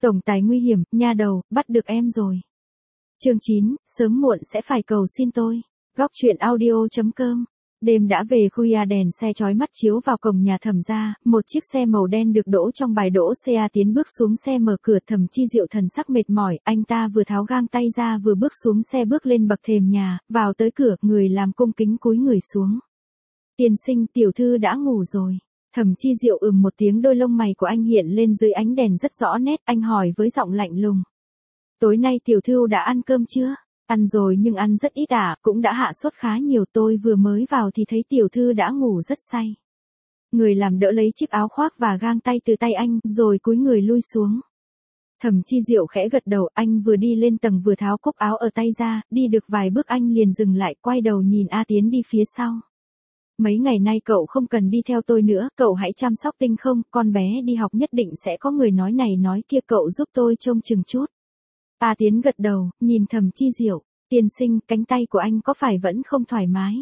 Tổng tài nguy hiểm, nha đầu, bắt được em rồi. Chương 9, sớm muộn sẽ phải cầu xin tôi. Góc truyện audio.com. Đêm đã về khuya, đèn xe chói mắt chiếu vào cổng nhà Thẩm gia, một chiếc xe màu đen được đỗ trong bãi đỗ xe. Tiến bước xuống xe mở cửa. Thẩm Chi Diệu thần sắc mệt mỏi, anh ta vừa tháo găng tay ra vừa bước xuống xe, bước lên bậc thềm nhà, vào tới cửa, người làm cung kính cúi người xuống. Tiên sinh, tiểu thư đã ngủ rồi. Thẩm Chi Diệu một tiếng, đôi lông mày của anh hiện lên dưới ánh đèn rất rõ nét, anh hỏi với giọng lạnh lùng. Tối nay tiểu thư đã ăn cơm chưa? Ăn rồi nhưng ăn rất ít cũng đã hạ sốt khá nhiều, tôi vừa mới vào thì thấy tiểu thư đã ngủ rất say. Người làm đỡ lấy chiếc áo khoác và găng tay từ tay anh, rồi cúi người lui xuống. Thẩm Chi Diệu khẽ gật đầu, anh vừa đi lên tầng vừa tháo cúc áo ở tay ra, đi được vài bước anh liền dừng lại, quay đầu nhìn A Tiến đi phía sau. Mấy ngày nay cậu không cần đi theo tôi nữa, cậu hãy chăm sóc Tinh không, con bé đi học nhất định sẽ có người nói này nói kia, cậu giúp tôi trông chừng chút. A Tiến gật đầu, nhìn Thẩm Chi Diệu, tiên sinh, cánh tay của anh có phải vẫn không thoải mái?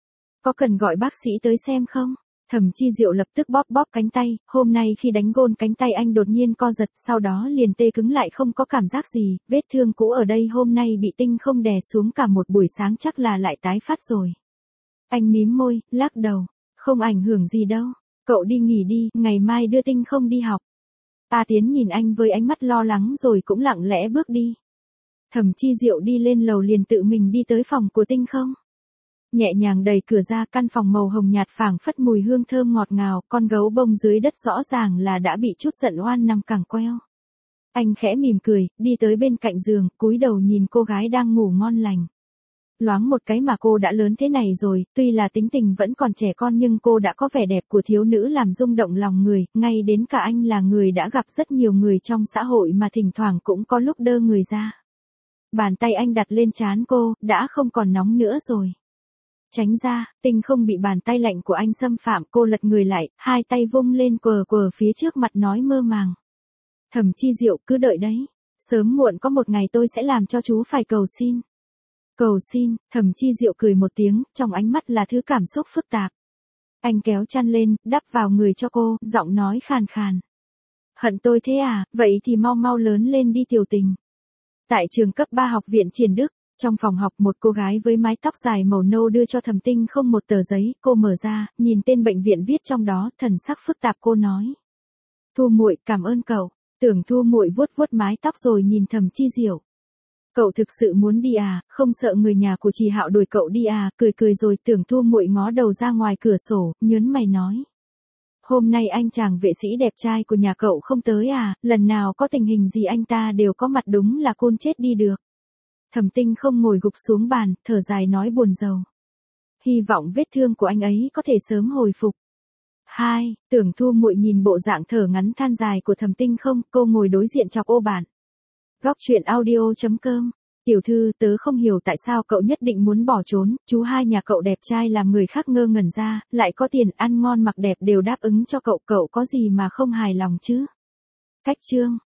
Có cần gọi bác sĩ tới xem không? Thẩm Chi Diệu lập tức bóp bóp cánh tay, hôm nay khi đánh gôn cánh tay anh đột nhiên co giật, sau đó liền tê cứng lại, không có cảm giác gì, vết thương cũ ở đây hôm nay bị Tinh không đè xuống cả một buổi sáng, chắc là lại tái phát rồi. Anh mím môi, lắc đầu, không ảnh hưởng gì đâu, cậu đi nghỉ đi, ngày mai đưa Tinh không đi học. A Tiến nhìn anh với ánh mắt lo lắng rồi cũng lặng lẽ bước đi. Thẩm Chi Diệu đi lên lầu liền tự mình đi tới phòng của Tinh không. Nhẹ nhàng đẩy cửa ra, căn phòng màu hồng nhạt phảng phất mùi hương thơm ngọt ngào, con gấu bông dưới đất rõ ràng là đã bị chút giận oan nằm cẳng queo. Anh khẽ mỉm cười, đi tới bên cạnh giường, cúi đầu nhìn cô gái đang ngủ ngon lành. Loáng một cái mà cô đã lớn thế này rồi, tuy là tính tình vẫn còn trẻ con nhưng cô đã có vẻ đẹp của thiếu nữ làm rung động lòng người, ngay đến cả anh là người đã gặp rất nhiều người trong xã hội mà thỉnh thoảng cũng có lúc đơ người ra. Bàn tay anh đặt lên trán cô, đã không còn nóng nữa rồi. Tránh ra, Tinh không bị bàn tay lạnh của anh xâm phạm, cô lật người lại, hai tay vung lên quờ quờ phía trước mặt nói mơ màng. Thẩm Chi Diệu, cứ đợi đấy, sớm muộn có một ngày tôi sẽ làm cho chú phải cầu xin. Cầu xin, Thẩm Chi Diệu cười một tiếng, trong ánh mắt là thứ cảm xúc phức tạp. Anh kéo chăn lên, đắp vào người cho cô, giọng nói khàn khàn. Hận tôi thế à, vậy thì mau mau lớn lên đi tiểu tình. Tại trường cấp 3 học viện Triển Đức, trong phòng học một cô gái với mái tóc dài màu nâu đưa cho Thẩm Tinh không một tờ giấy, cô mở ra, nhìn tên bệnh viện viết trong đó, thần sắc phức tạp cô nói. Thu muội, cảm ơn cậu. Tưởng Thu muội vuốt vuốt mái tóc rồi nhìn Thẩm Chi Diệu. Cậu thực sự muốn đi à, không sợ người nhà của Trì Hạo đuổi cậu đi à, cười cười rồi Tưởng Thu muội ngó đầu ra ngoài cửa sổ, nhớn mày nói. Hôm nay anh chàng vệ sĩ đẹp trai của nhà cậu không tới à, lần nào có tình hình gì anh ta đều có mặt, đúng là côn chết đi được. Thẩm Tinh không ngồi gục xuống bàn, thở dài nói buồn rầu. Hy vọng vết thương của anh ấy có thể sớm hồi phục. Tưởng Thu muội nhìn bộ dạng thở ngắn than dài của Thẩm Tinh không, cô ngồi đối diện chọc ô bản. Góc truyện audio.com. Tiểu thư, tớ không hiểu tại sao cậu nhất định muốn bỏ trốn, chú hai nhà cậu đẹp trai làm người khác ngơ ngẩn ra, lại có tiền, ăn ngon mặc đẹp đều đáp ứng cho cậu, cậu có gì mà không hài lòng chứ? Cách chương.